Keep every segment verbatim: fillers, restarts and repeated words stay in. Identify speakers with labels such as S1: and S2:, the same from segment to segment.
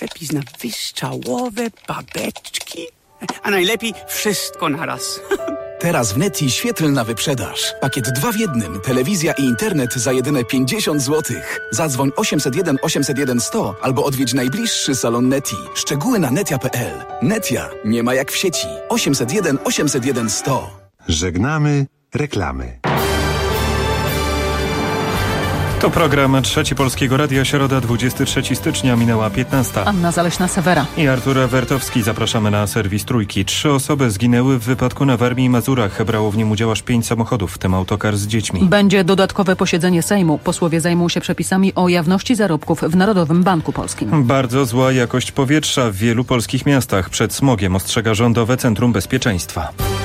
S1: przepis na wystrzałowe babeczki, a najlepiej wszystko naraz.
S2: Teraz w Neti świetlna wyprzedaż. Pakiet dwa w jednym. Telewizja i internet za jedyne pięćdziesiąt złotych. Zadzwoń osiemset jeden osiemset jeden sto albo odwiedź najbliższy salon Neti. Szczegóły na netia kropka p l. Netia nie ma jak w sieci. osiemset jeden osiemset jeden sto.
S3: Żegnamy reklamy.
S4: To program Trzeci Polskiego Radia, środa dwudziestego trzeciego stycznia, minęła piętnasta.
S5: Anna Zaleśna-Sewera
S4: I Artur Wertowski. Zapraszamy na serwis Trójki. Trzy osoby zginęły w wypadku na Warmii i Mazurach. Brało w nim udział aż pięć samochodów, w tym autokar z dziećmi.
S5: Będzie dodatkowe posiedzenie Sejmu. Posłowie zajmą się przepisami o jawności zarobków w Narodowym Banku Polskim.
S4: Bardzo zła jakość powietrza w wielu polskich miastach. Przed smogiem ostrzega Rządowe Centrum Bezpieczeństwa.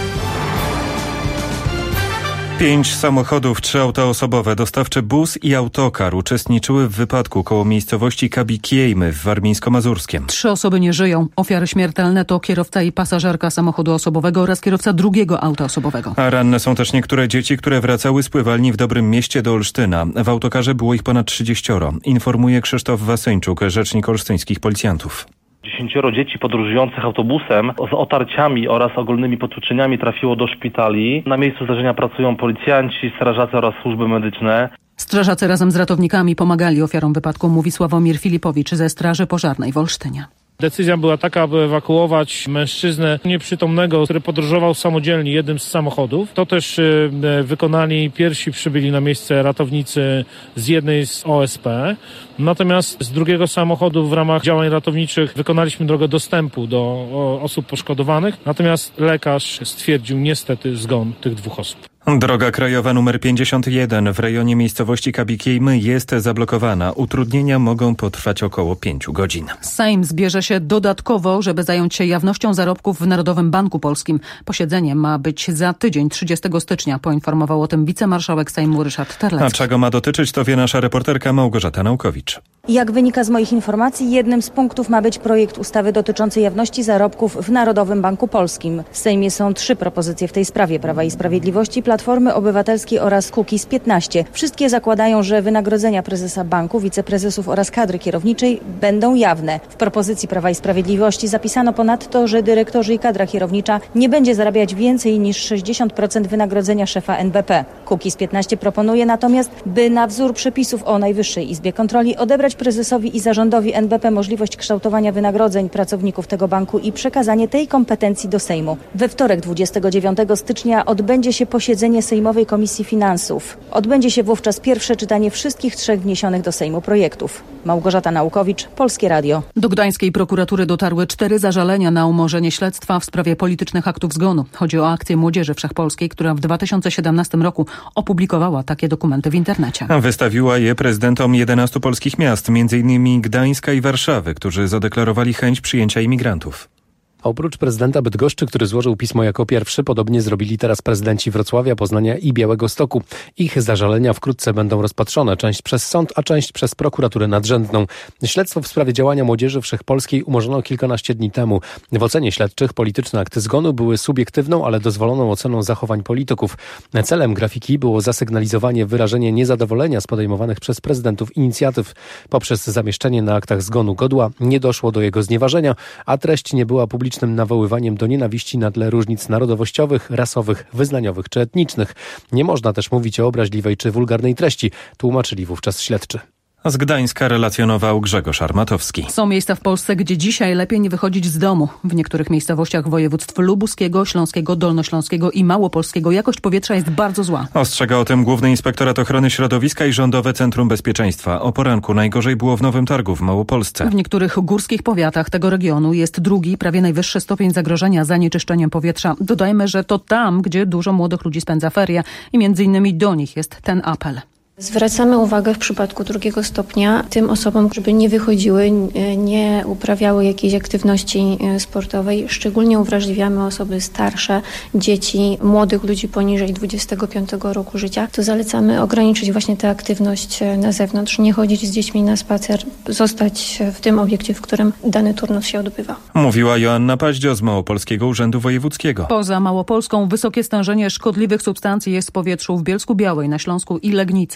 S4: Pięć samochodów, trzy auta osobowe, dostawczy bus i autokar uczestniczyły w wypadku koło miejscowości Kabikiejmy w Warmińsko-Mazurskiem.
S5: Trzy osoby nie żyją. Ofiary śmiertelne to kierowca i pasażerka samochodu osobowego oraz kierowca drugiego auta osobowego.
S4: A ranne są też niektóre dzieci, które wracały z pływalni w Dobrym Mieście do Olsztyna. W autokarze było ich ponad trzydziestoro. Informuje Krzysztof Wasyńczuk, rzecznik olsztyńskich policjantów.
S6: Dziesięcioro dzieci podróżujących autobusem z otarciami oraz ogólnymi potłuczeniami trafiło do szpitali. Na miejscu zdarzenia pracują policjanci, strażacy oraz służby medyczne.
S5: Strażacy razem z ratownikami pomagali ofiarom wypadku, mówi Sławomir Filipowicz ze Straży Pożarnej w Olsztynie.
S7: Decyzja była taka, aby ewakuować mężczyznę nieprzytomnego, który podróżował samodzielnie jednym z samochodów. To też y, wykonali pierwsi przybyli na miejsce ratownicy z jednej z O S P. Natomiast z drugiego samochodu w ramach działań ratowniczych wykonaliśmy drogę dostępu do o, osób poszkodowanych. Natomiast lekarz stwierdził niestety zgon tych dwóch osób.
S4: Droga krajowa numer pięćdziesiąt jeden w rejonie miejscowości Kabikiejmy jest zablokowana. Utrudnienia mogą potrwać około pięciu godzin.
S5: Sejm zbierze się dodatkowo, żeby zająć się jawnością zarobków w Narodowym Banku Polskim. Posiedzenie ma być za tydzień, trzydziestego stycznia. Poinformował o tym wicemarszałek Sejmu Ryszard Terlecki.
S4: A czego ma dotyczyć, to wie nasza reporterka Małgorzata Naukowicz.
S8: Jak wynika z moich informacji, jednym z punktów ma być projekt ustawy dotyczący jawności zarobków w Narodowym Banku Polskim. W Sejmie są trzy propozycje w tej sprawie: Prawa i Sprawiedliwości, Platformy Obywatelskiej oraz Kukiz piętnaście. Wszystkie zakładają, że wynagrodzenia prezesa banku, wiceprezesów oraz kadry kierowniczej będą jawne. W propozycji Prawa i Sprawiedliwości zapisano ponadto, że dyrektorzy i kadra kierownicza nie będzie zarabiać więcej niż sześćdziesiąt procent wynagrodzenia szefa N B P. Kukiz piętnaście proponuje natomiast, by na wzór przepisów o Najwyższej Izbie Kontroli odebrać prezesowi i zarządowi N B P możliwość kształtowania wynagrodzeń pracowników tego banku i przekazanie tej kompetencji do Sejmu. We wtorek dwudziestego dziewiątego stycznia odbędzie się posiedzenie Sejmowej Komisji Finansów. Odbędzie się wówczas pierwsze czytanie wszystkich trzech wniesionych do Sejmu projektów. Małgorzata Naukowicz, Polskie Radio.
S5: Do gdańskiej prokuratury dotarły cztery zażalenia na umorzenie śledztwa w sprawie politycznych aktów zgonu. Chodzi o akcję Młodzieży Wszechpolskiej, która w dwa tysiące siedemnastym roku opublikowała takie dokumenty w internecie.
S4: Wystawiła je prezydentom jedenastu polskich miast, między innymi Gdańska i Warszawy, którzy zadeklarowali chęć przyjęcia imigrantów.
S9: Oprócz prezydenta Bydgoszczy, który złożył pismo jako pierwszy, podobnie zrobili teraz prezydenci Wrocławia, Poznania i Białegostoku. Ich zażalenia wkrótce będą rozpatrzone, część przez sąd, a część przez prokuraturę nadrzędną. Śledztwo w sprawie działania Młodzieży Wszechpolskiej umorzono kilkanaście dni temu. W ocenie śledczych polityczne akty zgonu były subiektywną, ale dozwoloną oceną zachowań polityków. Celem grafiki było zasygnalizowanie wyrażenie niezadowolenia z podejmowanych przez prezydentów inicjatyw. Poprzez zamieszczenie na aktach zgonu godła nie doszło do jego znieważenia, a treść nie była publiczna nawoływaniem do nienawiści na tle różnic narodowościowych, rasowych, wyznaniowych czy etnicznych. Nie można też mówić o obraźliwej czy wulgarnej treści, tłumaczyli wówczas śledczy.
S4: Z Gdańska relacjonował Grzegorz Armatowski.
S5: Są miejsca w Polsce, gdzie dzisiaj lepiej nie wychodzić z domu. W niektórych miejscowościach województw lubuskiego, śląskiego, dolnośląskiego i małopolskiego jakość powietrza jest bardzo zła.
S4: Ostrzega o tym Główny Inspektorat Ochrony Środowiska i Rządowe Centrum Bezpieczeństwa. O poranku najgorzej było w Nowym Targu w Małopolsce.
S5: W niektórych górskich powiatach tego regionu jest drugi, prawie najwyższy stopień zagrożenia zanieczyszczeniem powietrza. Dodajmy, że to tam, gdzie dużo młodych ludzi spędza ferie i między innymi do nich jest ten apel.
S10: Zwracamy uwagę w przypadku drugiego stopnia tym osobom, żeby nie wychodziły, nie uprawiały jakiejś aktywności sportowej. Szczególnie uwrażliwiamy osoby starsze, dzieci, młodych ludzi poniżej dwudziestego piątego roku życia. To zalecamy ograniczyć właśnie tę aktywność na zewnątrz, nie chodzić z dziećmi na spacer, zostać w tym obiekcie, w którym dany turnus się odbywa.
S4: Mówiła Joanna Paździo z Małopolskiego Urzędu Wojewódzkiego.
S5: Poza Małopolską wysokie stężenie szkodliwych substancji jest w powietrzu w Bielsku-Białej, na Śląsku i Legnicy.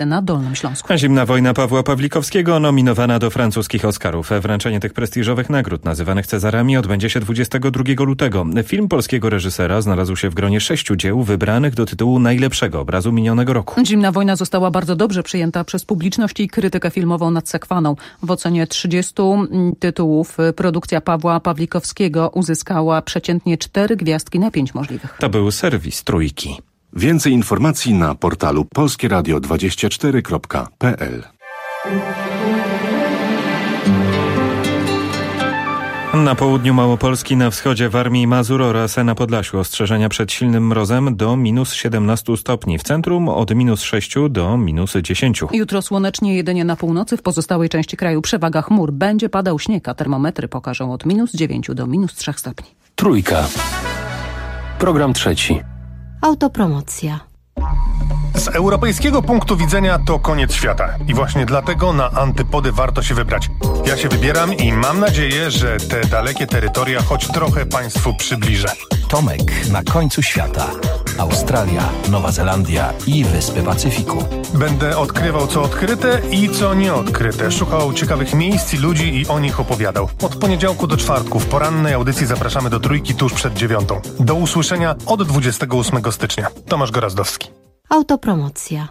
S5: na Dolnym Śląsku.
S4: Zimna wojna Pawła Pawlikowskiego nominowana do francuskich Oscarów. Wręczenie tych prestiżowych nagród nazywanych Cezarami odbędzie się dwudziestego drugiego lutego. Film polskiego reżysera znalazł się w gronie sześciu dzieł wybranych do tytułu najlepszego obrazu minionego roku.
S5: Zimna wojna została bardzo dobrze przyjęta przez publiczność i krytykę filmową nad sekwaną. W ocenie trzydziestu tytułów produkcja Pawła Pawlikowskiego uzyskała przeciętnie cztery gwiazdki na pięć możliwych.
S4: To był serwis Trójki.
S11: Więcej informacji na portalu polskie radio dwadzieścia cztery kropka p l.
S4: Na południu Małopolski, na wschodzie Warmii i Mazur oraz na Podlasiu ostrzeżenia przed silnym mrozem do minus siedemnastu stopni. W centrum od minus sześciu do minus dziesięciu.
S5: Jutro słonecznie jedynie na północy, w pozostałej części kraju przewaga chmur. Będzie padał śnieg, a termometry pokażą od minus dziewięciu do minus trzech stopni.
S9: Trójka. Program trzeci.
S12: Autopromocja.
S13: Z europejskiego punktu widzenia to koniec świata i właśnie dlatego na antypody warto się wybrać. Ja się wybieram i mam nadzieję, że te dalekie terytoria choć trochę Państwu przybliżę.
S14: Tomek na końcu świata. Australia, Nowa Zelandia i Wyspy Pacyfiku.
S13: Będę odkrywał co odkryte i co nieodkryte. Szukał ciekawych miejsc i ludzi i o nich opowiadał. Od poniedziałku do czwartku w porannej audycji zapraszamy do Trójki tuż przed dziewiątą. Do usłyszenia od dwudziestego ósmego stycznia. Tomasz Gorazdowski.
S12: Autopromocja.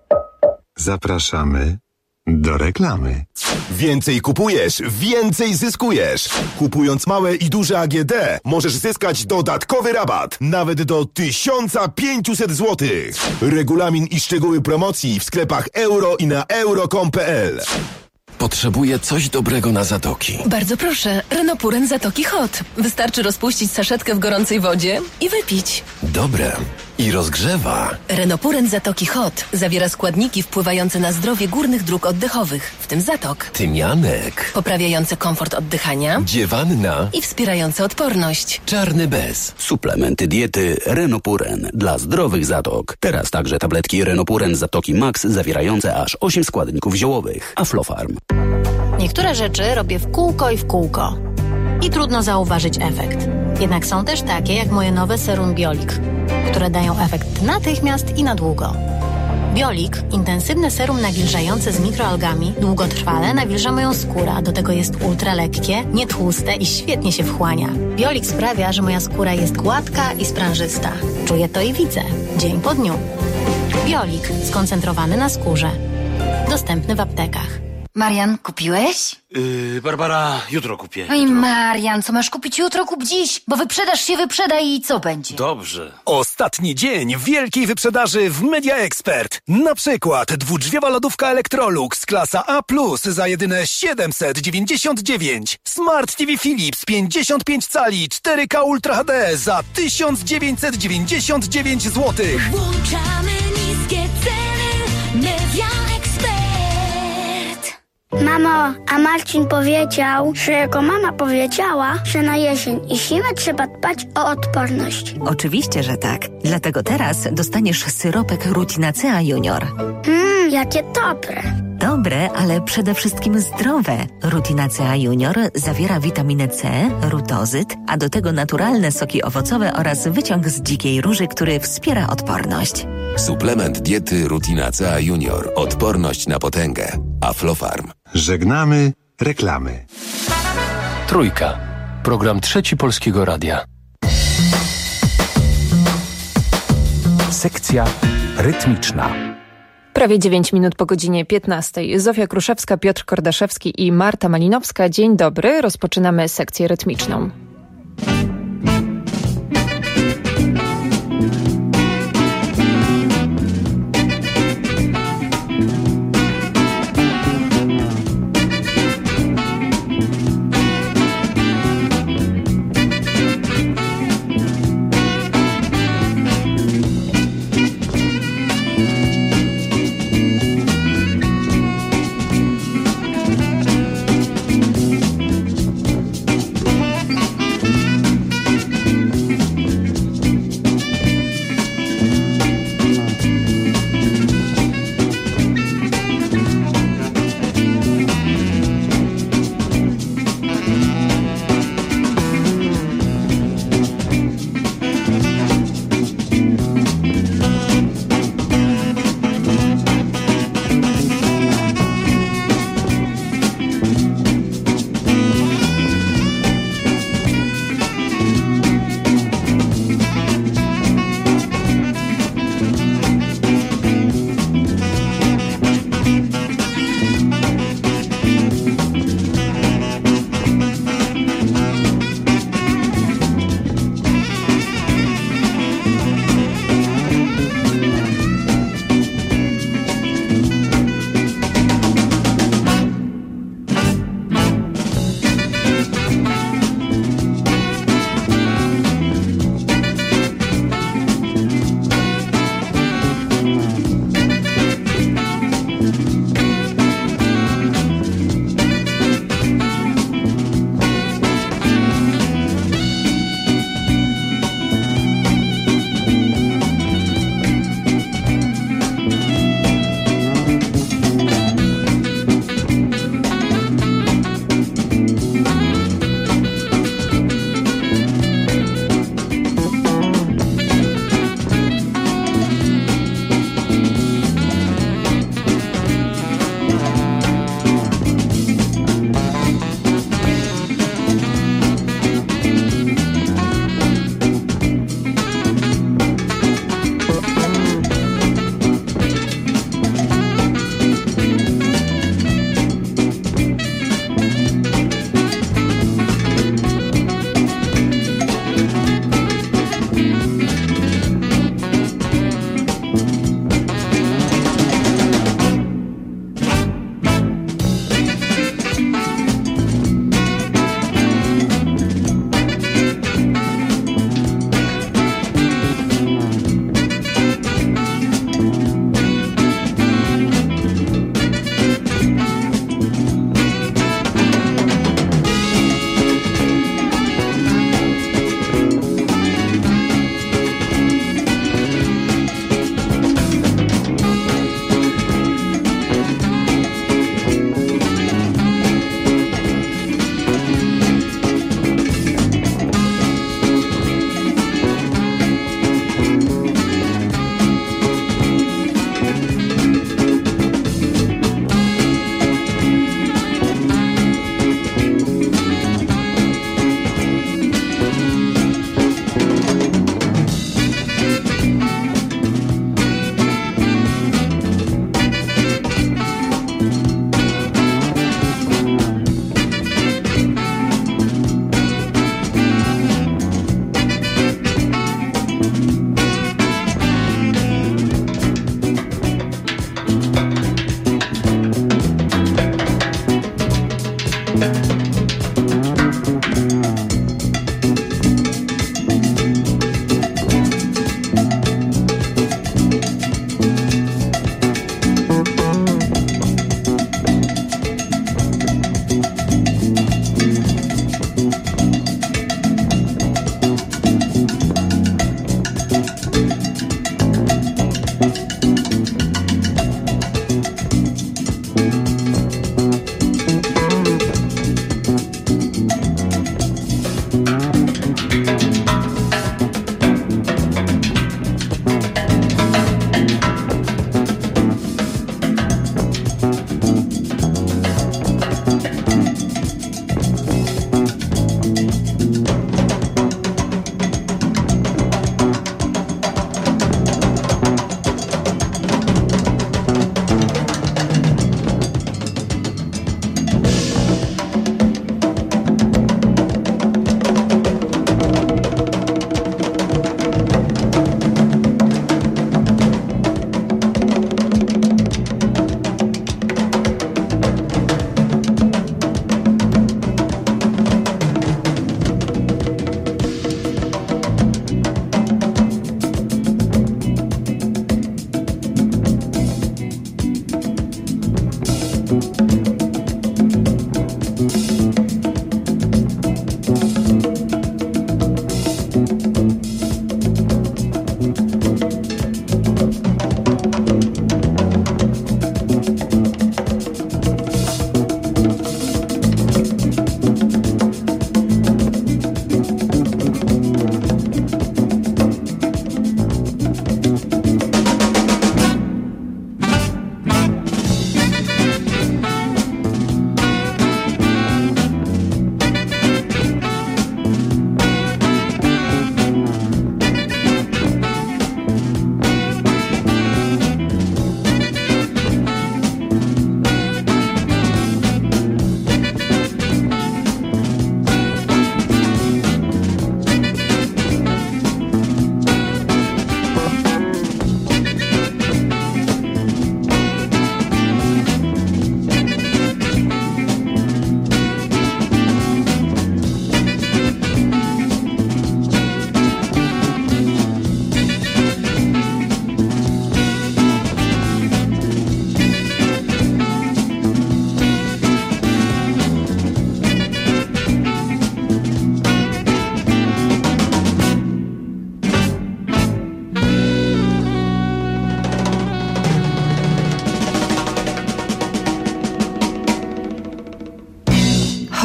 S3: Zapraszamy do reklamy.
S15: Więcej kupujesz, więcej zyskujesz. Kupując małe i duże A G D możesz zyskać dodatkowy rabat nawet do tysiąc pięćset złotych. Regulamin i szczegóły promocji w sklepach euro i na euro kropka com kropka p l.
S16: Potrzebuję coś dobrego na zatoki.
S17: Bardzo proszę, Renopuren Zatoki Hot. Wystarczy rozpuścić saszetkę w gorącej wodzie i wypić.
S16: Dobre. I rozgrzewa.
S17: Renopuren Zatoki Hot zawiera składniki wpływające na zdrowie górnych dróg oddechowych, w tym zatok.
S16: Tymianek.
S17: Poprawiające komfort oddychania.
S16: Dziewanna.
S17: I wspierające odporność.
S16: Czarny bez.
S18: Suplementy diety Renopuren dla zdrowych zatok. Teraz także tabletki Renopuren Zatoki Max zawierające aż osiem składników ziołowych. Aflofarm.
S19: Niektóre rzeczy robię w kółko i w kółko. I trudno zauważyć efekt. Jednak są też takie jak moje nowe serum Biolik, które dają efekt natychmiast i na długo. Biolik, intensywne serum nawilżające z mikroalgami, długotrwale nawilża moją skórę, a do tego jest ultra lekkie, nietłuste i świetnie się wchłania. Biolik sprawia, że moja skóra jest gładka i sprężysta. Czuję to i widzę, dzień po dniu. Biolik, skoncentrowany na skórze. Dostępny w aptekach.
S20: Marian, kupiłeś?
S21: Yy, Barbara, jutro kupię.
S20: Oj, Marian, co masz kupić jutro, kup dziś, bo wyprzedaż się wyprzeda i co będzie?
S21: Dobrze.
S22: Ostatni dzień wielkiej wyprzedaży w Media Expert. Na przykład dwudrzwiowa lodówka Electrolux klasa A plus za jedyne siedemset dziewięćdziesiąt dziewięć. Smart T V Philips pięćdziesiąt pięć cali cztery K Ultra H D za tysiąc dziewięćset dziewięćdziesiąt dziewięć złotych.
S23: Włączamy niskie ceny Media Expert.
S24: Mamo, a Marcin powiedział, że jego mama powiedziała, że na jesień i zimę trzeba dbać o odporność.
S25: Oczywiście, że tak. Dlatego teraz dostaniesz syropek Rutinacea Junior.
S24: Mmm, jakie dobre.
S25: Dobre, ale przede wszystkim zdrowe. Rutinacea Junior zawiera witaminę C, rutozyt, a do tego naturalne soki owocowe oraz wyciąg z dzikiej róży, który wspiera odporność.
S16: Suplement diety Rutinacea Junior. Odporność na potęgę. Aflofarm.
S3: Żegnamy reklamy.
S9: Trójka. Program trzeci Polskiego Radia.
S14: Sekcja rytmiczna.
S26: Prawie dziewięć minut po godzinie piętnastej. Zofia Kruszewska, Piotr Kordaszewski i Marta Malinowska. Dzień dobry. Rozpoczynamy sekcję rytmiczną.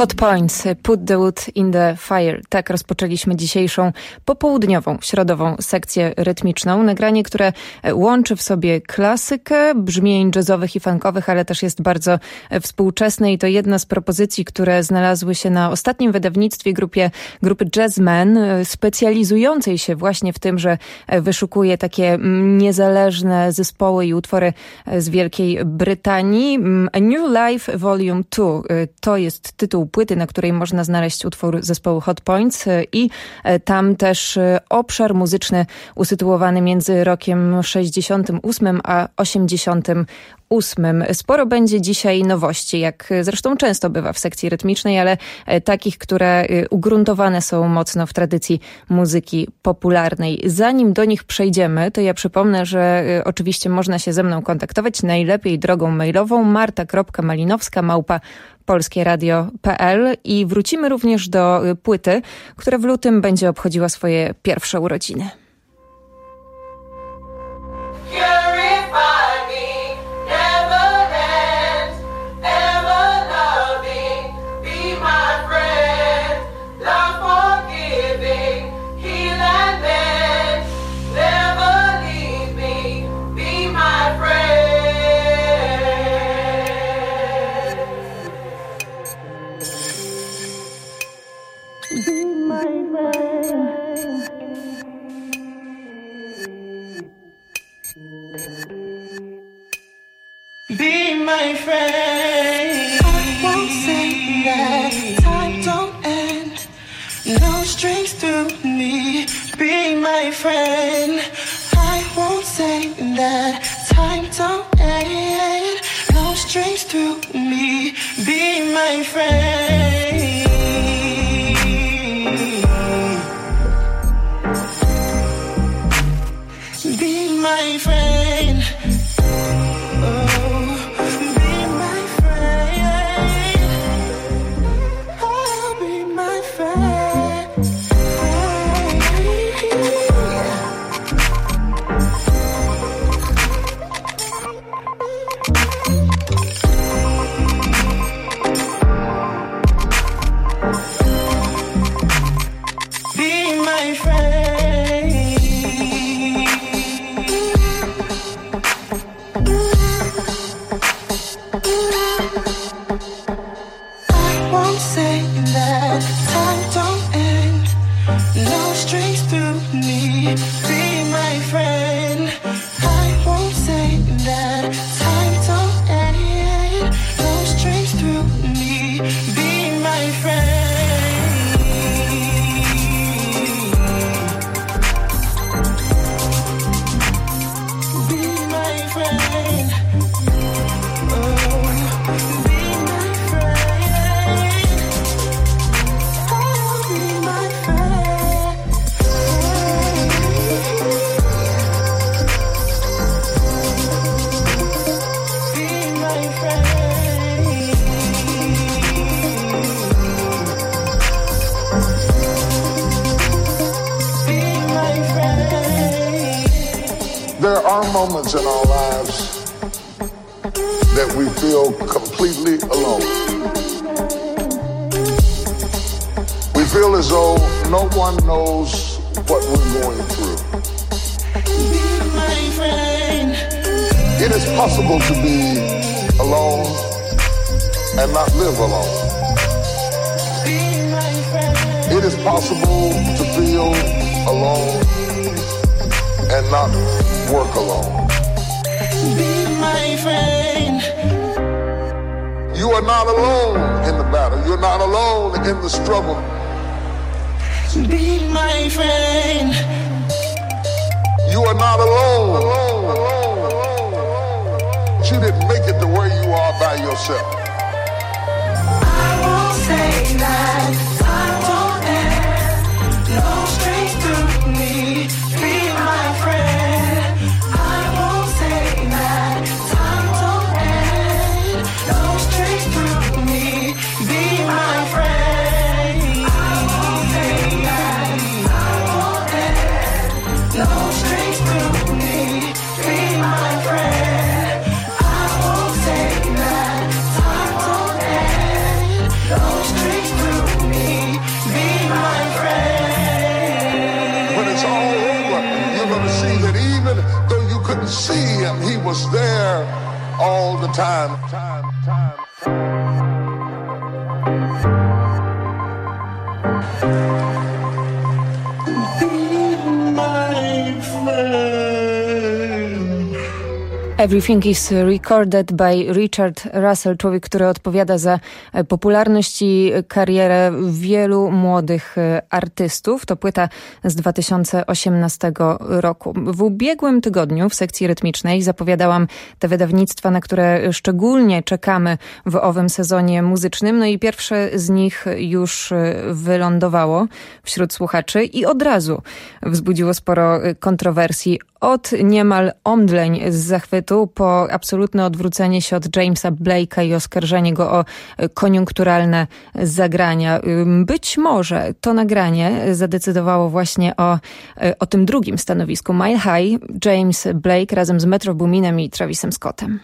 S26: Hot Points, Put the Wood in the Fire. Tak rozpoczęliśmy dzisiejszą popołudniową, środową sekcję rytmiczną. Nagranie, które łączy w sobie klasykę, brzmień jazzowych i funkowych, ale też jest bardzo współczesne i to jedna z propozycji, które znalazły się na ostatnim wydawnictwie grupie, grupy Jazzmen, specjalizującej się właśnie w tym, że wyszukuje takie niezależne zespoły i utwory z Wielkiej Brytanii. A New Life Volume dwa to jest tytuł płyty, na której można znaleźć utwór zespołu Hot Points i tam też obszar muzyczny usytuowany między rokiem sześćdziesiątym ósmym a osiemdziesiątym ósmym. Sporo będzie dzisiaj nowości, jak zresztą często bywa w sekcji rytmicznej, ale takich, które ugruntowane są mocno w tradycji muzyki popularnej. Zanim do nich przejdziemy, to ja przypomnę, że oczywiście można się ze mną kontaktować najlepiej drogą mailową marta kropka malinowska małpa polskie radio kropka p l i wrócimy również do płyty, która w lutym będzie obchodziła swoje pierwsze urodziny.
S1: Be my friend. I won't say that time don't end. No strings to me. Be my friend. I won't say that time don't end. No strings to me. Be my friend. Be my friend.
S2: There are moments in our lives that we feel completely alone. We feel as though no one knows what we're going through. It is possible to be alone and not live alone. It is possible to feel alone and not work alone.
S1: Be my friend.
S2: You are not alone in the battle. You're not alone in the struggle.
S1: Be my friend.
S2: You are not alone. alone, alone, alone. But you didn't make it to where you are by yourself.
S1: I won't say that time don't end. No strings to me. Be my friend. I won't say that time don't end. No strings to me. Be my friend. I won't say that time don't end. No strings to me. Be my friend. I won't say that time don't end. No strings.
S2: time, time, time.
S26: Everything is recorded by Richard Russell, człowiek, który odpowiada za popularność i karierę wielu młodych artystów. To płyta z dwa tysiące osiemnastego roku. W ubiegłym tygodniu w sekcji rytmicznej zapowiadałam te wydawnictwa, na które szczególnie czekamy w owym sezonie muzycznym. No i pierwsze z nich już wylądowało wśród słuchaczy i od razu wzbudziło sporo kontrowersji. Od niemal omdleń z zachwytu po absolutne odwrócenie się od Jamesa Blake'a i oskarżenie go o koniunkturalne zagrania. Być może to nagranie zadecydowało właśnie o, o tym drugim stanowisku. Mile High, James Blake razem z Metro Boominem i Travisem Scottem.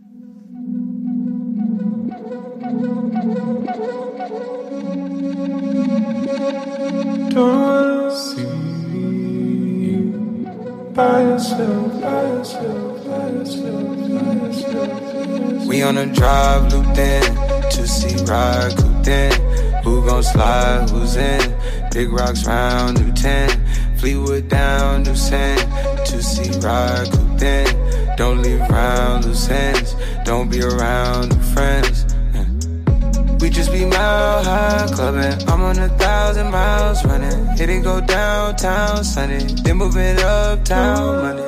S1: By yourself, by yourself, by yourself, by yourself.
S4: We on a drive looped in, to see ride cooped in. Who gon' slide, who's in? Big rocks round, new ten. Fleetwood down, new ten. To see ride cooped in. Don't leave round loose ends. Don't be around new friends. We just be mile high clubbing. I'm on a thousand miles running. Hit it go downtown Sunday. Then moving uptown Monday.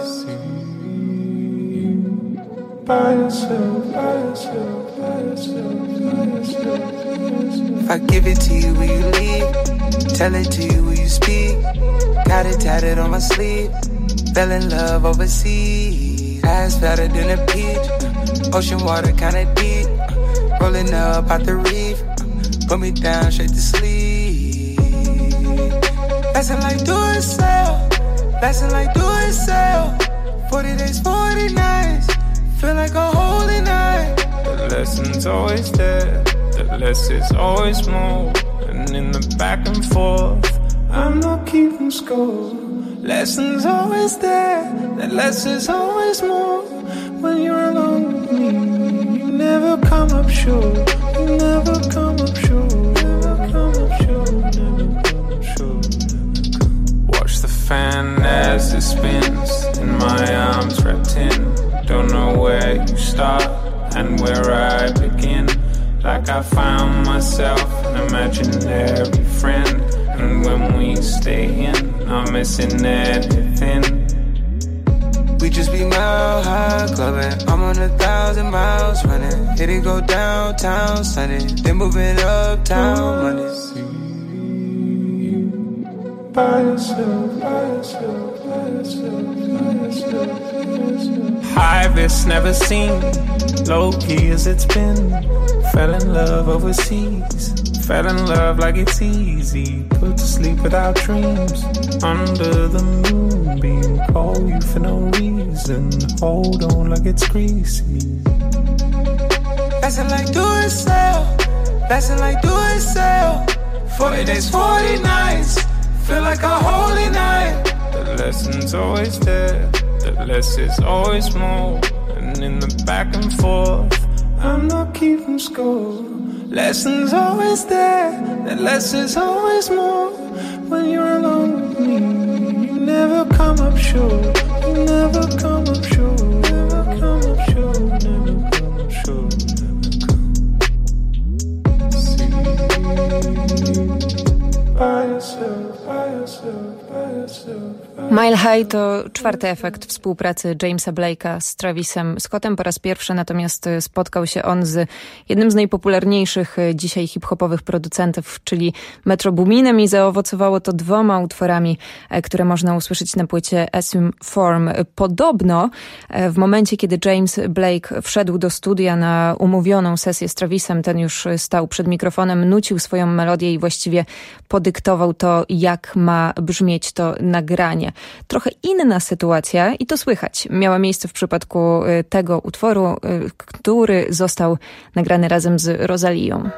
S1: By yourself, by yourself, by yourself, by yourself.
S4: If I give it to you, will you leave? Tell it to you, will you speak? Got it tatted on my sleeve. Fell in love overseas. Ass fatter than a peach. Ocean water kinda deep. Rolling up out the reef, put me down straight to sleep. Lesson like do it sell, lesson like do it sell. Forty days, forty nights, feel like a holy night.
S6: The lesson's always there, the less is always more. And in the back and forth, I'm not keeping score. Lesson's always there, the less is always more. When you're alone with me, you never come up short. You never come up short. Never come up short. Never come up short. Watch the fan as it spins, in my arms wrapped in. Don't know where you start and where I begin. Like I found myself an imaginary friend, and when we stay in, I'm missing everything.
S4: We just be mile high clubbing. I'm on a thousand miles running. Hit it go downtown Sunday. Then moving uptown Monday.
S1: By yourself, by yourself, by yourself, by yourself.
S6: High risk never seen, low key as it's been. Fell in love overseas. Fell in love like it's easy. Put to sleep without dreams. Under the moonbeam, call you for no reason. Hold on like it's greasy.
S4: Lesson like do it sell, lesson like do it sell. Forty days, forty nights, feel like a holy night.
S6: The lesson's always there, the less is always more. And in the back and forth, I'm not keeping score. Lessons always there, the less is always more. When you're alone with me, you never come up short. You never come up short. Never come up short. Never come up short. See,
S1: by yourself, by yourself, by yourself.
S26: Mile High to czwarty efekt współpracy Jamesa Blake'a z Travisem Scottem. Po raz pierwszy natomiast spotkał się on z jednym z najpopularniejszych dzisiaj hip-hopowych producentów, czyli Metro Boominem, i zaowocowało to dwoma utworami, które można usłyszeć na płycie Assume Form. Podobno w momencie, kiedy James Blake wszedł do studia na umówioną sesję z Travisem, ten już stał przed mikrofonem, nucił swoją melodię i właściwie podyktował to, jak ma brzmieć to nagranie. Trochę inna sytuacja, i to słychać, miała miejsce w przypadku tego utworu, który został nagrany razem z Rosalią.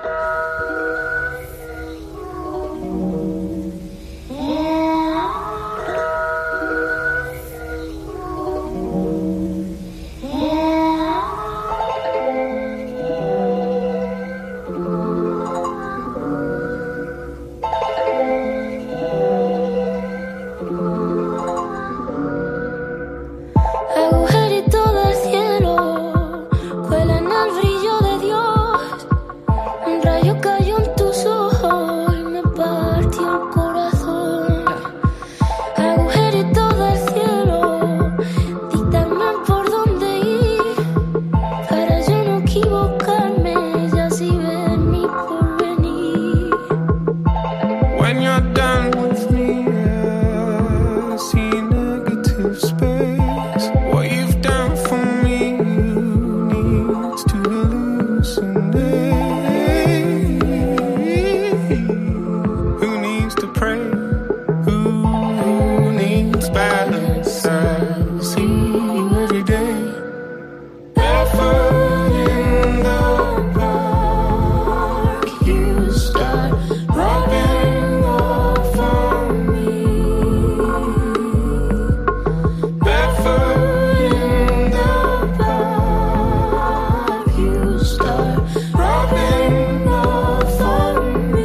S6: when you're done with me, I see negative space. What you've done for me needs to hallucinate. Who needs to pray? Who needs balance? I see you every day. Barefoot in the park, you start rubbing off on me. Barefoot in the park, you start rubbing off on me.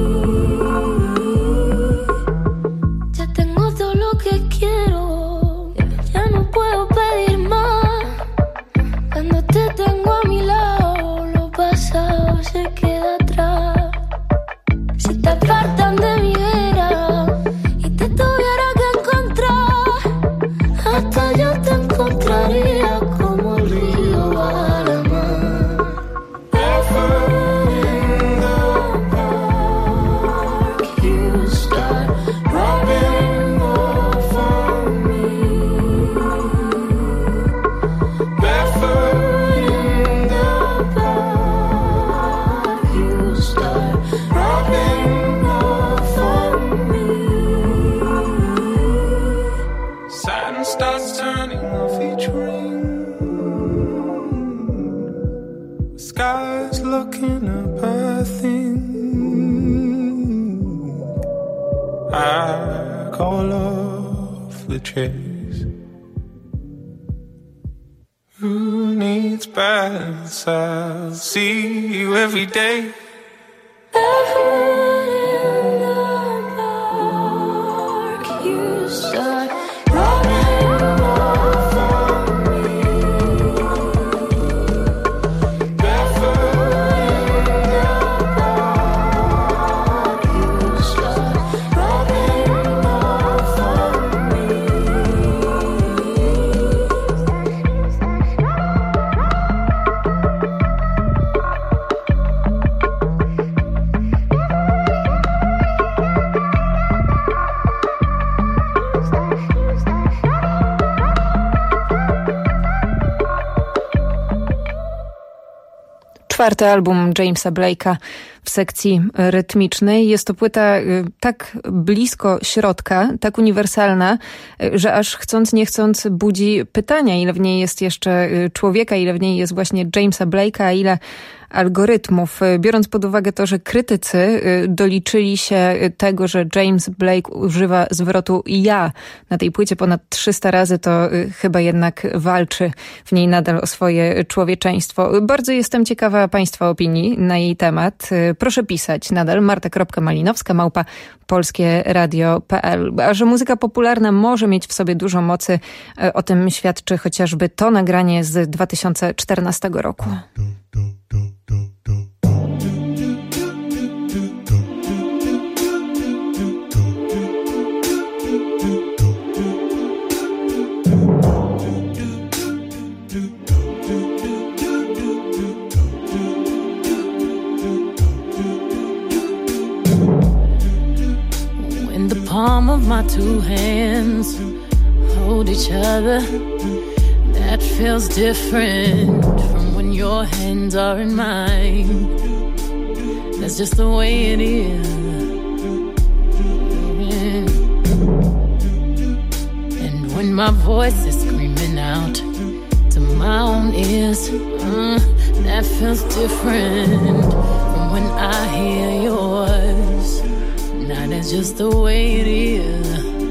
S23: Ya tengo todo lo que quiero, ya no puedo pedir más. Cuando te tengo a mi lado, lo pasado se queda atrás. Si te apartan de mi era y te tuviera que encontrar, hasta yo te encontraría como el río a la mar.
S6: Barefoot in the park, you start rubbing off on me. Barefoot in the park, you start rubbing off on me. Saturn starts turning off each ring. The sky's looking up, I think. I call off the chase. Who needs balance? I'll see you every day.
S23: You start rubbing off on me.
S6: Barefoot in the park, you start rubbing off on me.
S26: Czwarty album Jamesa Blake'a w sekcji rytmicznej. Jest to płyta y, tak blisko środka, tak uniwersalna, y, że aż chcąc nie chcąc budzi pytania, ile w niej jest jeszcze y, człowieka, ile w niej jest właśnie Jamesa Blake'a, a ile algorytmów. Biorąc pod uwagę to, że krytycy y, doliczyli się tego, że James Blake używa zwrotu ja na tej płycie ponad trzysta razy, to y, chyba jednak walczy w niej nadal o swoje człowieczeństwo. Bardzo jestem ciekawa Państwa opinii na jej temat. Y, proszę pisać nadal marta.malinowska małpa polskieradio kropka p l. A że muzyka popularna może mieć w sobie dużo mocy, y, o tym świadczy chociażby to nagranie z dwa tysiące czternastego roku.
S5: When the palm of my two hands hold each other, that feels different from when your hands are in mine. That's just the way it is. And when my voice is screaming out to my own ears, uh, that feels different from when I hear yours. Now that's just the way it is.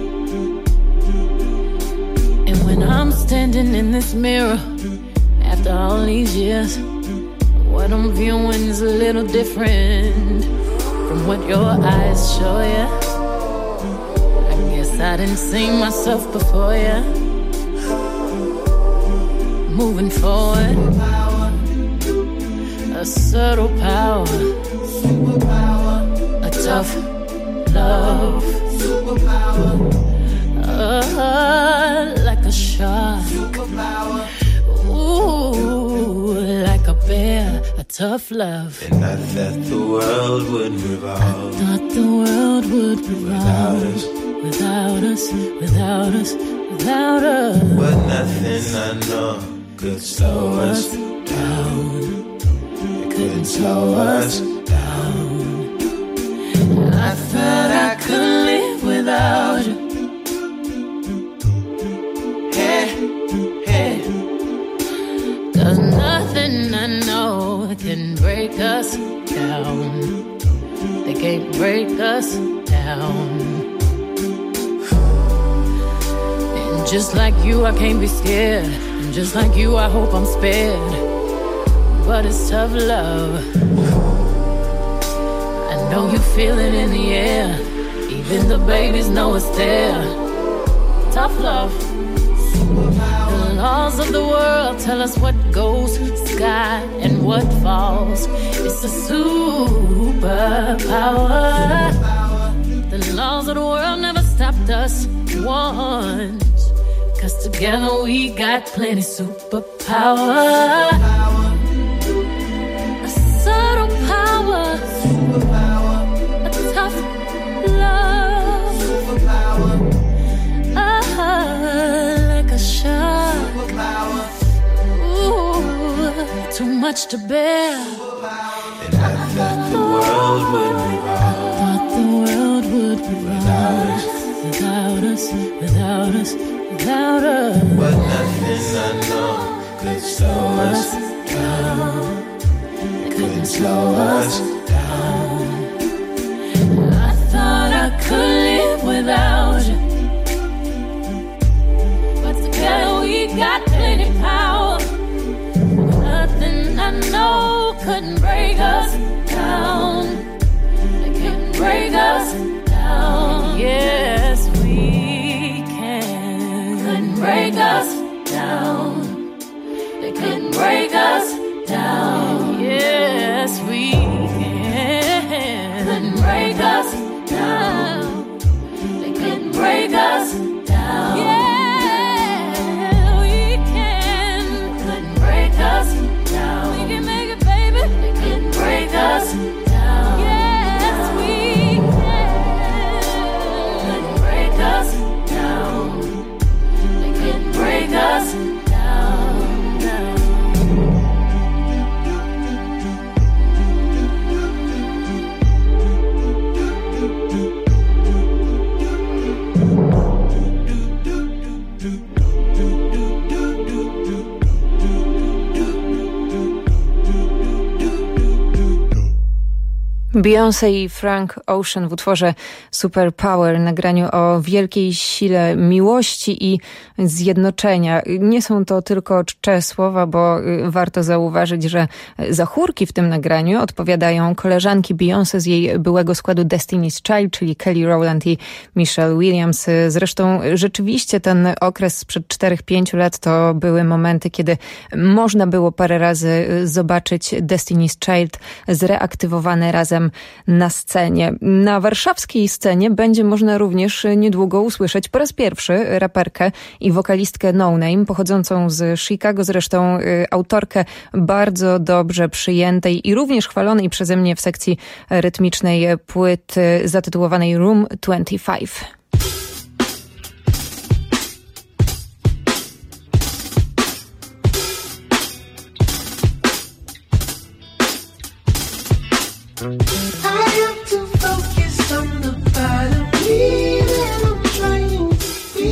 S5: And when I'm standing in this mirror after all these years, what I'm viewing is a little different from what your eyes show ya. I guess I didn't see myself before ya. Moving forward, a subtle power, a tough love, uh, like a shark, ooh, like a bear, a tough love.
S6: And I thought the world would revolve.
S5: I thought the world would revolve
S6: without us,
S5: without us, without us, without us.
S6: But nothing I know could slow us down. It couldn't slow us down.
S5: I thought I could live without you. Hey, hey. Cause nothing I know can break us down. They can't break us down. And just like you, I can't be scared. And just like you, I hope I'm spared. But it's tough love. I know you feel it in the air. Even the babies know it's there. Tough love. The laws of the world tell us what goes sky and what falls. It's a superpower. The laws of the world never stopped us once. Cause together we got plenty superpower. A subtle power. A tough love. Uh, like a shark. Ooh, too much to bear.
S6: And I thought the world would revolve.
S5: I thought the world would revolve without us, without us, without us.
S6: But nothing I know could slow us down. It couldn't slow us down.
S5: I thought I could live without you. But together we got plenty power. Nothing I know couldn't break us down. They couldn't break us down. Yes, we can. Couldn't break us down. They couldn't break us down. Yes, we can. Couldn't break us down. They couldn't break us down. Yeah, we can. Couldn't break us down. We can make it, baby. They couldn't break us down. Yes, we can. Couldn't break us down. They couldn't break us down. down. Beyoncé i Frank Ocean w utworze Superpower, nagraniu o wielkiej sile miłości i zjednoczenia. Nie są to tylko czcze słowa, bo warto zauważyć, że za chórki w tym nagraniu odpowiadają koleżanki Beyoncé z jej byłego składu Destiny's Child, czyli Kelly Rowland i Michelle Williams. Zresztą rzeczywiście ten okres sprzed czterech pięciu lat to były momenty, kiedy można było parę razy zobaczyć Destiny's Child zreaktywowane razem na scenie. Na warszawskiej scenie będzie można również niedługo usłyszeć po raz pierwszy raperkę i wokalistkę No Name, pochodzącą z Chicago, zresztą autorkę bardzo dobrze przyjętej i również chwalonej przeze mnie w sekcji rytmicznej płyty zatytułowanej Room dwadzieścia pięć.
S1: I have to focus on the part of me that I'm trying to be.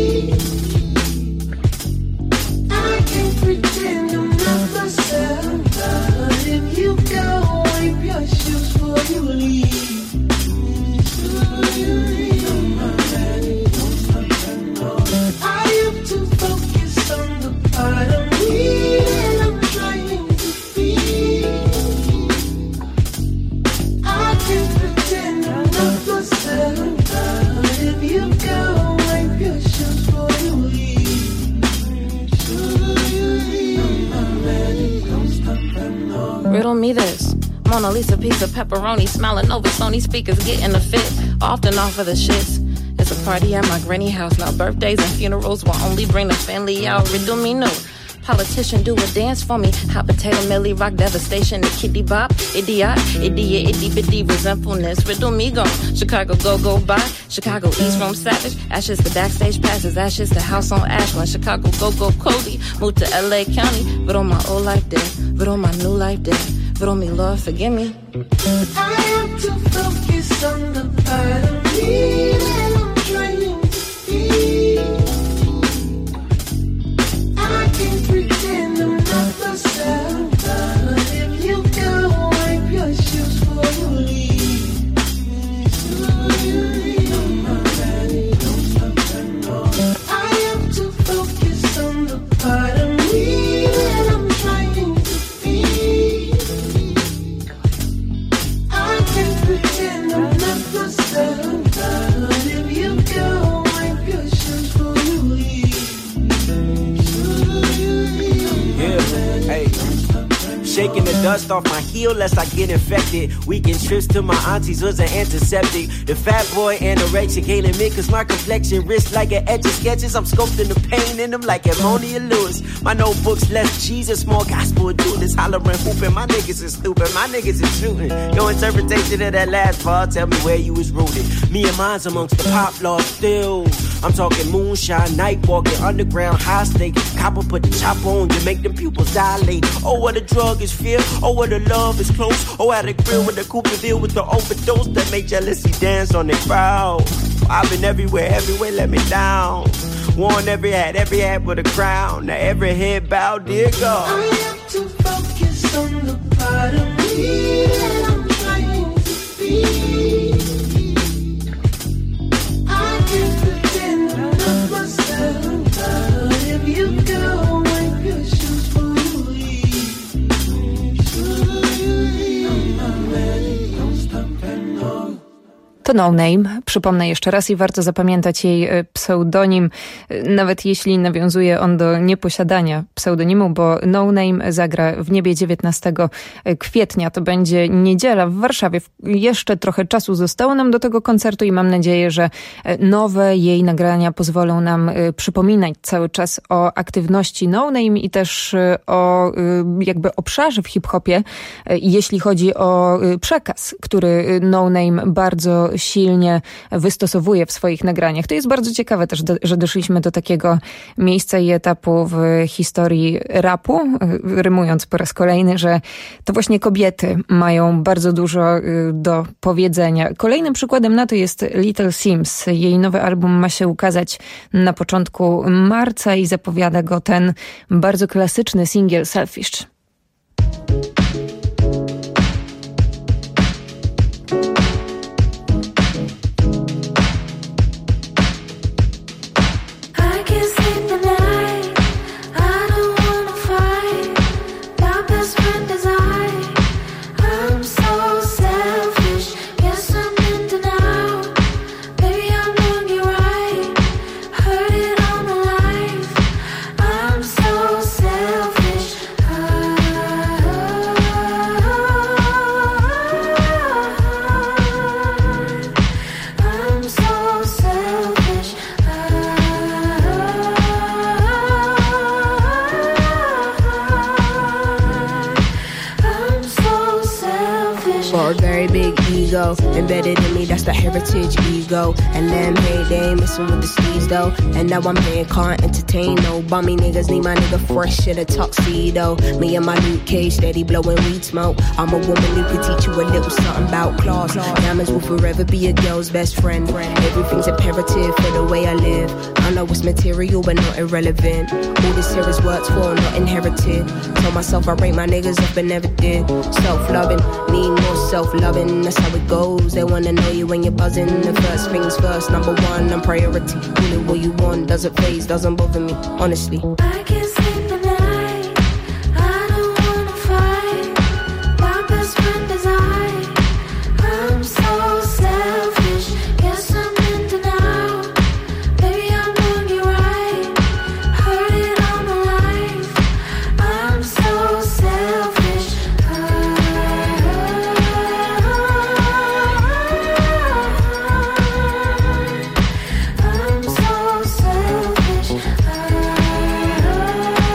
S1: I can't pretend I'm not myself, but if you go, wipe your shoes before you leave. I have to focus on the part of me that I'm trying to be. I can't pretend I'm not myself, but if you go, wipe your shoes before you leave.
S7: Riddle me this. Mona Lisa pizza, pepperoni, smiling over Sony speakers, getting a fit. Often off of the shits. It's a party at my granny house. Now birthdays and funerals will only bring the family out. Riddle me no. Politician, do a dance for me. Hot potato, Millie rock, devastation, the kitty bop, idiot, idiot, itty bitty, resentfulness, riddle me gone. Chicago go go by, Chicago East Rome Savage, ashes to backstage passes, ashes to house on Ashland. Chicago go go Cody, moved to L A County, but on my old life dead, but on my new life dead, but on me, Lord, forgive me.
S1: I have to focus on the part of me that I'm trying to be. I can't pretend I'm not myself, but if you go, wipe your shoes for me. I have to focus on the part of me that I'm trying to be. I can't pretend I'm not myself, but if you go, wipe your shoes for me.
S8: Yeah, hey. Shaking the dust off my heel lest I get infected. Weekend trips to my auntie's was an antiseptic. The fat boy anorexic hailing me cause my complexion wrist like an etch of sketches. I'm sculpting the pain in them like Ammonia Lewis. My notebooks less Jesus, more gospel duelist. Hollering, hooping, my niggas is stupid, my niggas is shooting. Your interpretation of that last part, tell me where you was rooted. Me and mine's amongst the pop laws still. I'm talking moonshine, night walking, underground, high stake. Copper put the chopper on you, make them pupils dilate. Oh, what a drug is fear. Oh, what a love is close. Oh, how the grill with the Cooper deal with the overdose that make jealousy dance on the crowd. I've been everywhere, everywhere let me down. Worn every hat, every hat with a crown. Now every head bowed, dear God.
S1: I have to focus on the part of me that I'm trying to be. I can't pretend I'm not myself, but if you go, wipe your shoes for me.
S26: To No Name. Przypomnę jeszcze raz i warto zapamiętać jej pseudonim, nawet jeśli nawiązuje on do nieposiadania pseudonimu, bo No Name zagra w Niebie dziewiętnastego kwietnia. To będzie niedziela w Warszawie. Jeszcze trochę czasu zostało nam do tego koncertu i mam nadzieję, że nowe jej nagrania pozwolą nam przypominać cały czas o aktywności No Name i też o jakby obszarze w hip-hopie, jeśli chodzi o przekaz, który No Name bardzo silnie wystosowuje w swoich nagraniach. To jest bardzo ciekawe też, że doszliśmy do takiego miejsca i etapu w historii rapu, rymując po raz kolejny, że to właśnie kobiety mają bardzo dużo do powiedzenia. Kolejnym przykładem na to jest Little Sims. Jej nowy album ma się ukazać na początku marca i zapowiada go ten bardzo klasyczny singiel Selfish.
S10: Embedded in me, that's the heritage ego. And them hey, they ain't messing with the steez though. And now I'm here, can't entertain no bummy niggas. Need my nigga fresh in a tuxedo. Me and my Luke Cage, steady blowing weed smoke. I'm a woman who can teach you a little something about class. Diamonds will forever be a girl's best friend. Everything's imperative for the way I live. I know it's material but not irrelevant. All this here is worked for, not inherited. Told myself I rate my niggas up but never did. Self-loving, need more self-loving. That's how it goes. They wanna know you when you're buzzing. The first things first, number one, I'm priority. Call it what you want, doesn't phase, doesn't bother me, honestly.
S23: I can't sleep at night. I don't wanna fight. My best friend is I. I'm so selfish. Guess I'm in denial. Baby, I'm doing you right. Heard it all my life. I'm so selfish. I'm so selfish.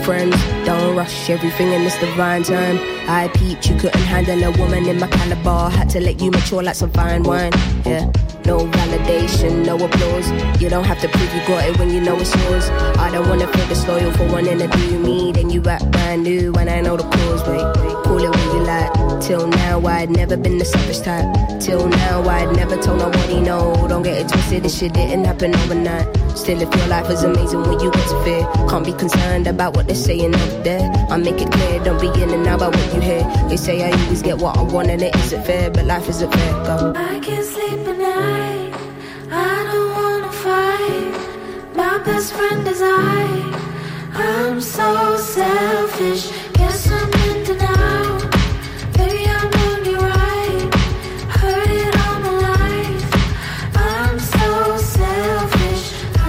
S10: friends. Don't rush everything in this divine time. I peeped, you couldn't handle a woman in my caliber. Had to let you mature like some fine wine. Yeah. No validation, no applause. You don't have to prove you got it when you know it's yours. I don't wanna feel disloyal for wanting to do me. Then you act brand new when I know the cause. Wait, call it what you like. Till now I'd never been the selfish type. Till now I'd never told nobody no. Don't get it twisted, this shit didn't happen overnight. Still if your life is amazing when you get to fear. Can't be concerned about what they're saying up there. I make it clear, don't be in and out about what you hear. They say I always get what I want and it isn't fair, but life isn't fair, go.
S23: I can't sleep at night, I don't wanna fight. My best friend is I. I'm so selfish, guess I'm in denial. Baby, I'm only right, heard it all my life. I'm so selfish.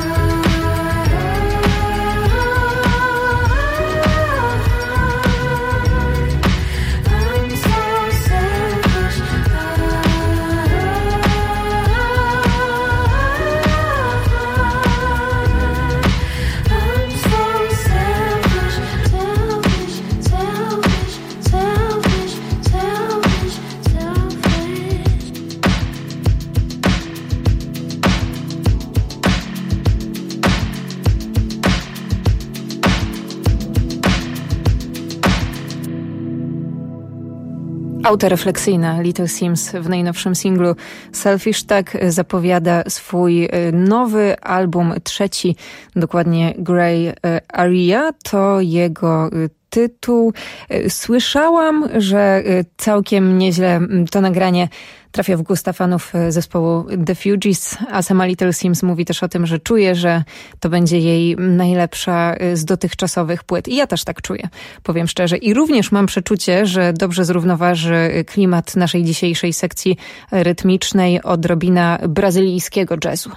S26: Autorefleksyjna Little Sims w najnowszym singlu Selfish tak zapowiada swój nowy album, trzeci, dokładnie Grey Area, to jego tytuł. Słyszałam, że całkiem nieźle to nagranie trafia w gusta fanów zespołu The Fugees, a sama Little Sims mówi też o tym, że czuje, że to będzie jej najlepsza z dotychczasowych płyt. I ja też tak czuję, powiem szczerze. I również mam przeczucie, że dobrze zrównoważy klimat naszej dzisiejszej sekcji rytmicznej odrobina brazylijskiego jazzu.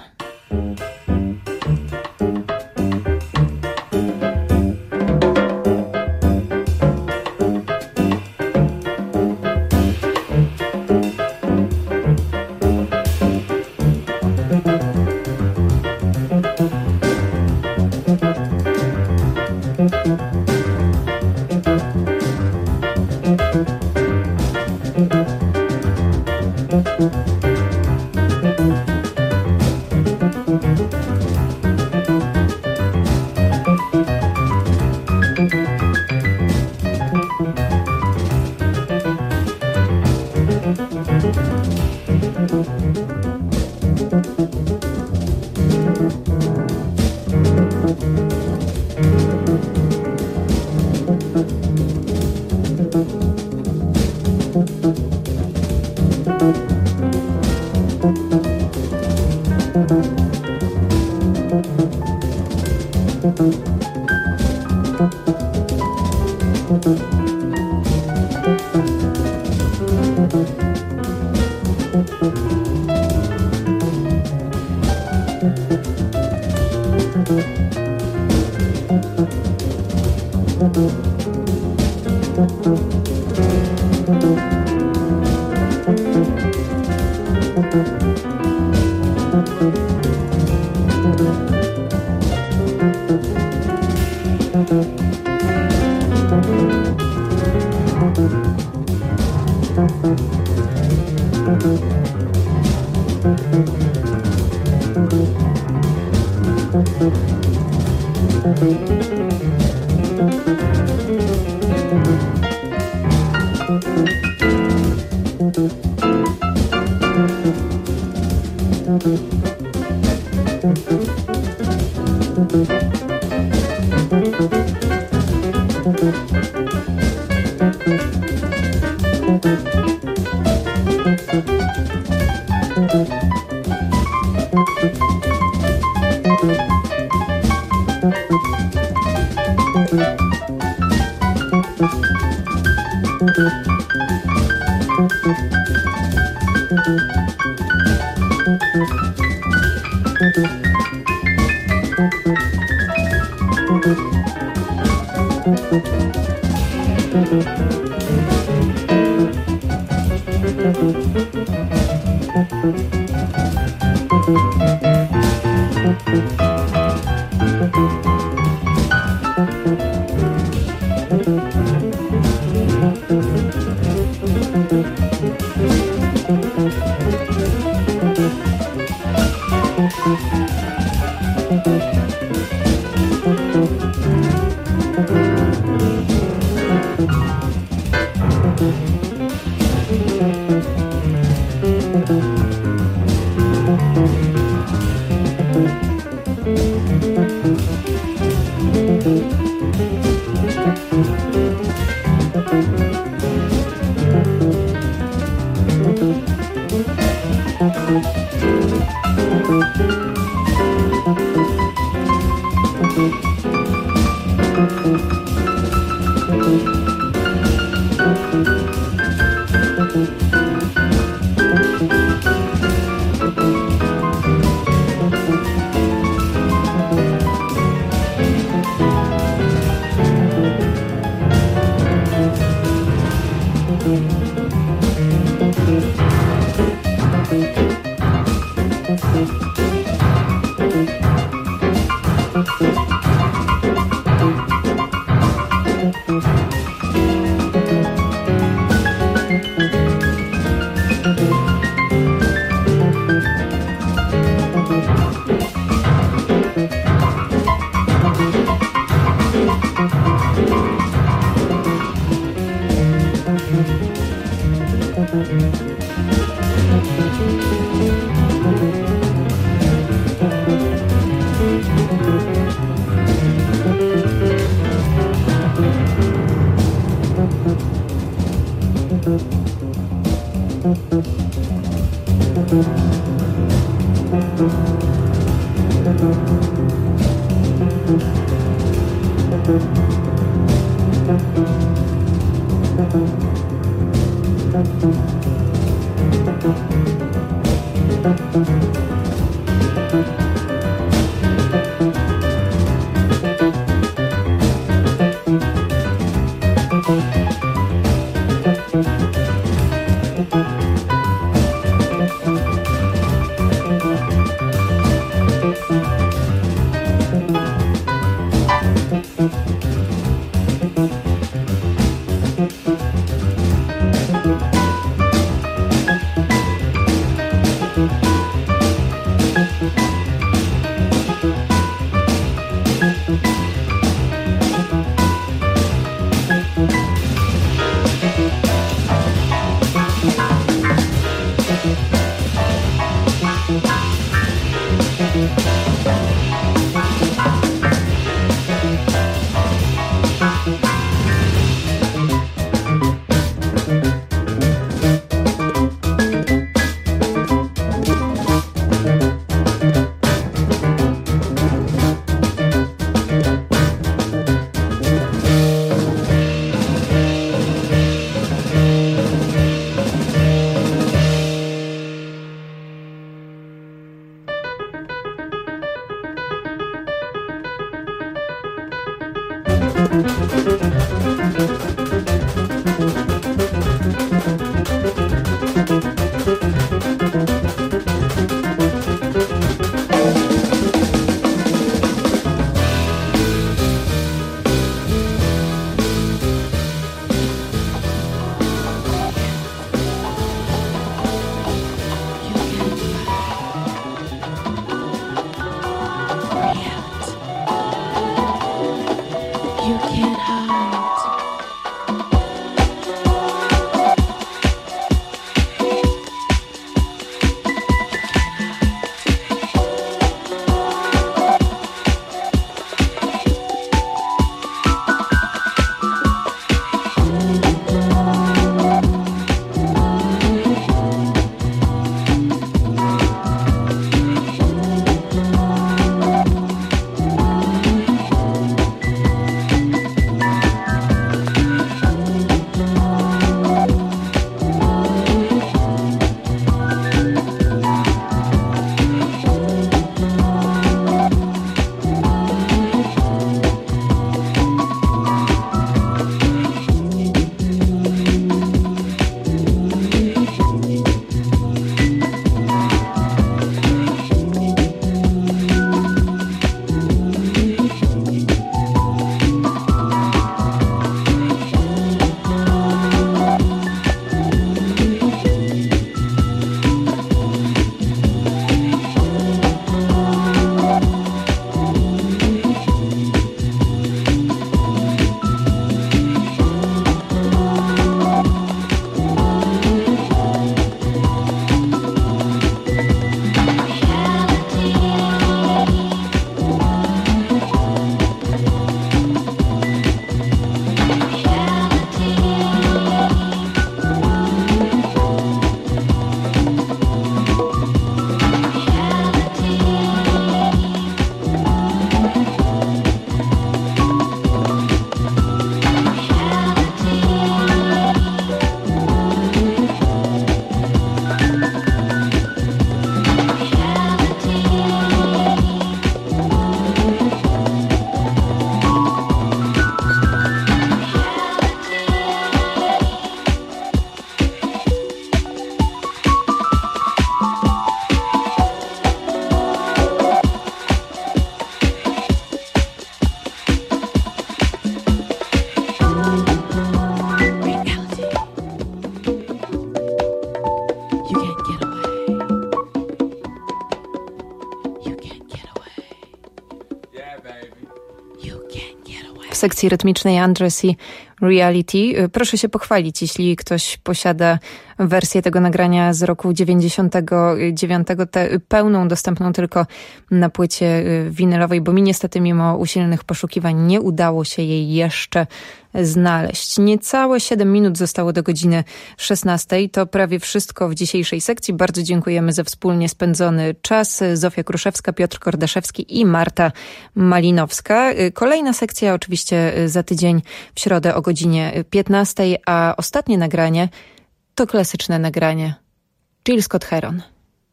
S26: sekcji rytmicznej Undress i Reality. Proszę się pochwalić, jeśli ktoś posiada wersję tego nagrania z roku dziewięćdziesiątego dziewiątego, te, pełną, dostępną tylko na płycie winylowej, bo mi niestety mimo usilnych poszukiwań nie udało się jej jeszcze znaleźć. Niecałe siedem minut zostało do godziny szesnastej. To prawie wszystko w dzisiejszej sekcji. Bardzo dziękujemy za wspólnie spędzony czas. Zofia Kruszewska, Piotr Kordaszewski i Marta Malinowska. Kolejna sekcja oczywiście za tydzień w środę o godzinie piętnastej, a ostatnie nagranie to klasyczne nagranie. Jill Scott Heron.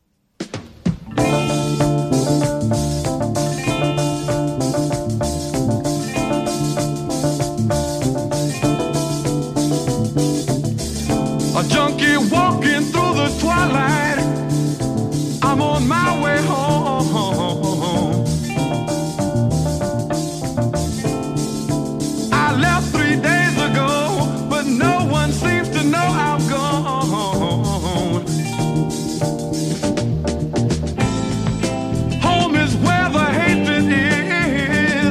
S1: A junkie walking through the twilight. I'm on my way home. I left three days ago, but no one seems to know I'm gone. Home is where the hatred is.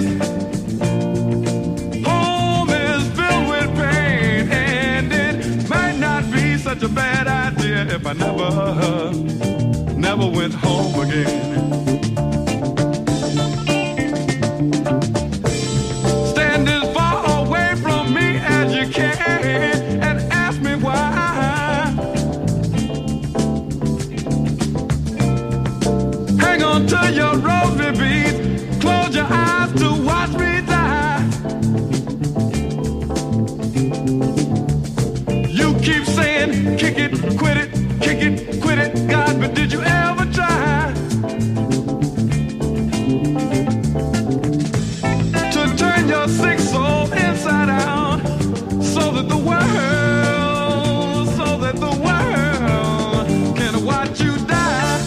S1: Home is filled with pain, and it might not be such a bad idea if I never, never went home again. Stand as far away from me as you can and ask me why. Hang on to your rosary beads, close your eyes to watch me die. You keep saying, kick it, quit it, kick it, quit it, God, but did you ever try to turn your sick soul inside out so that the world, so that the world can watch you die?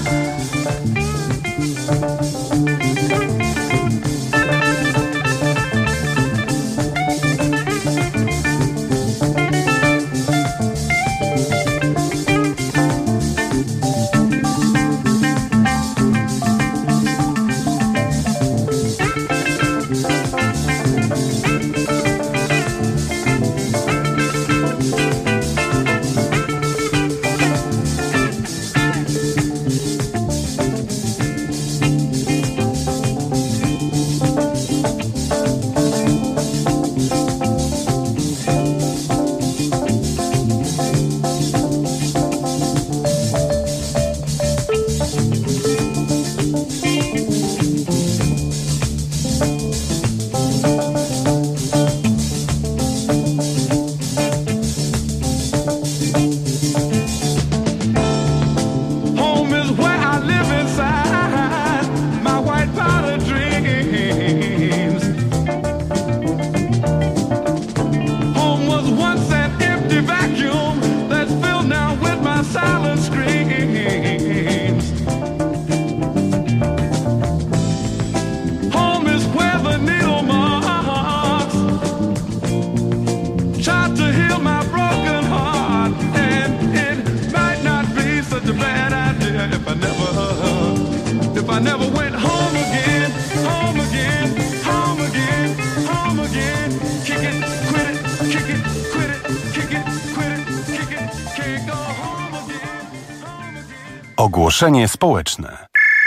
S11: Ogłoszenie społeczne.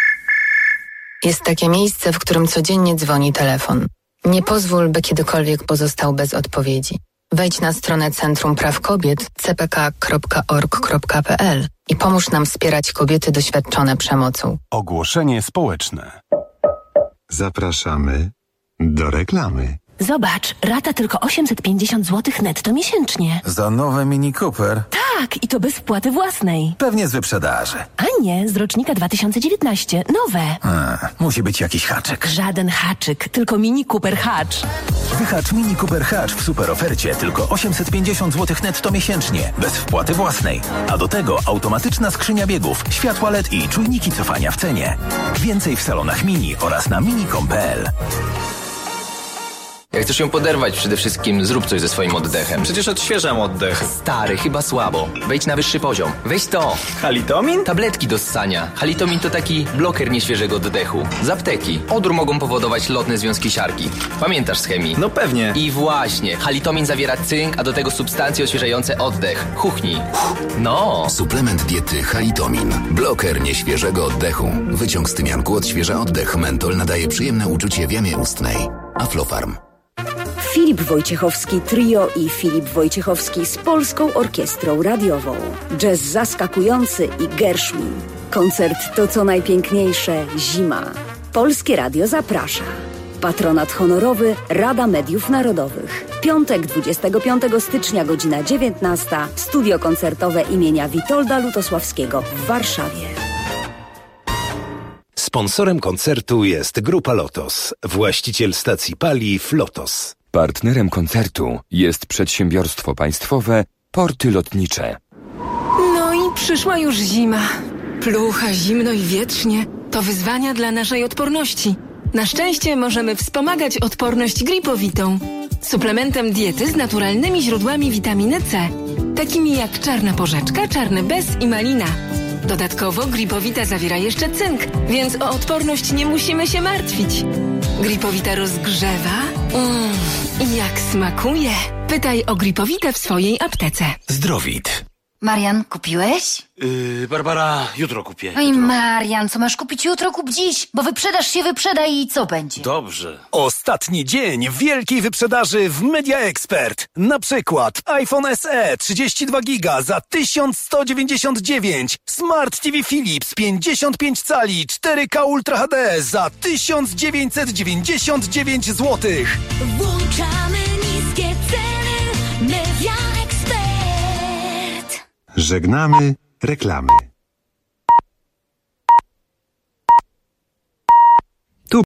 S12: Jest takie miejsce, w którym codziennie dzwoni telefon. Nie pozwól, by kiedykolwiek pozostał bez odpowiedzi. Wejdź na stronę Centrum Praw Kobiet c p k kropka org kropka p l i pomóż nam wspierać kobiety doświadczone przemocą.
S11: Ogłoszenie społeczne.
S3: Zapraszamy do reklamy.
S13: Zobacz, rata tylko osiemset pięćdziesiąt złotych netto miesięcznie.
S15: Za nowe Mini Cooper?
S13: Tak, i to bez wpłaty własnej.
S15: Pewnie z wyprzedaży.
S13: A nie, z rocznika dwa tysiące dziewiętnastego. Nowe.
S15: A, musi być jakiś haczyk.
S13: Żaden haczyk, tylko Mini Cooper Hatch.
S15: Wyhacz Mini Cooper Hatch w super ofercie tylko osiemset pięćdziesiąt złotych netto miesięcznie, bez wpłaty własnej. A do tego automatyczna skrzynia biegów, światła L E D i czujniki cofania w cenie. Więcej w salonach Mini oraz na mini kropka com kropka p l.
S17: Jak chcesz ją poderwać, przede wszystkim zrób coś ze swoim oddechem.
S18: Przecież odświeżam oddech.
S17: Stary, chyba słabo. Wejdź na wyższy poziom. Weź to.
S18: Halitomin?
S17: Tabletki do ssania. Halitomin to taki bloker nieświeżego oddechu. Z apteki. Odór mogą powodować lotne związki siarki. Pamiętasz z chemii?
S18: No pewnie.
S17: I właśnie. Halitomin zawiera cynk, a do tego substancje odświeżające oddech. Chuchnij. No.
S16: Suplement diety Halitomin. Bloker nieświeżego oddechu. Wyciąg z tymianku odświeża oddech. Mentol nadaje przyjemne uczucie w jamie ustnej. Aflofarm.
S19: Filip Wojciechowski Trio i Filip Wojciechowski z Polską Orkiestrą Radiową. Jazz zaskakujący i Gershwin. Koncert to co najpiękniejsze zima. Polskie Radio zaprasza. Patronat honorowy Rada Mediów Narodowych. Piątek dwudziestego piątego stycznia, godzina dziewiętnasta. Studio koncertowe imienia Witolda Lutosławskiego w Warszawie.
S20: Sponsorem koncertu jest Grupa Lotos, właściciel stacji paliw Lotos.
S21: Partnerem koncertu jest przedsiębiorstwo państwowe Porty Lotnicze.
S22: No i przyszła już zima. Plucha, zimno i wietrznie to wyzwania dla naszej odporności. Na szczęście możemy wspomagać odporność gripowitą. Suplementem diety z naturalnymi źródłami witaminy C, takimi jak czarna porzeczka, czarny bez i malina. Dodatkowo Gripowita zawiera jeszcze cynk, więc o odporność nie musimy się martwić. Gripowita rozgrzewa. Mmm, i jak smakuje. Pytaj o Gripowitę w swojej aptece.
S20: Zdrowit.
S27: Marian, kupiłeś?
S28: Yy, Barbara, jutro kupię.
S27: Oj, Marian, co masz kupić jutro, kup dziś, bo wyprzedaż się wyprzeda i co będzie?
S28: Dobrze.
S20: Ostatni dzień wielkiej wyprzedaży w Media Expert. Na przykład iPhone S E trzydzieści dwa giga za tysiąc sto dziewięćdziesiąt dziewięć, Smart T V Philips pięćdziesiąt pięć cali cztery K Ultra H D za tysiąc dziewięćset dziewięćdziesiąt dziewięć złotych.
S23: Włączamy niskie ceny. Media Expert.
S3: Żegnamy reklamy.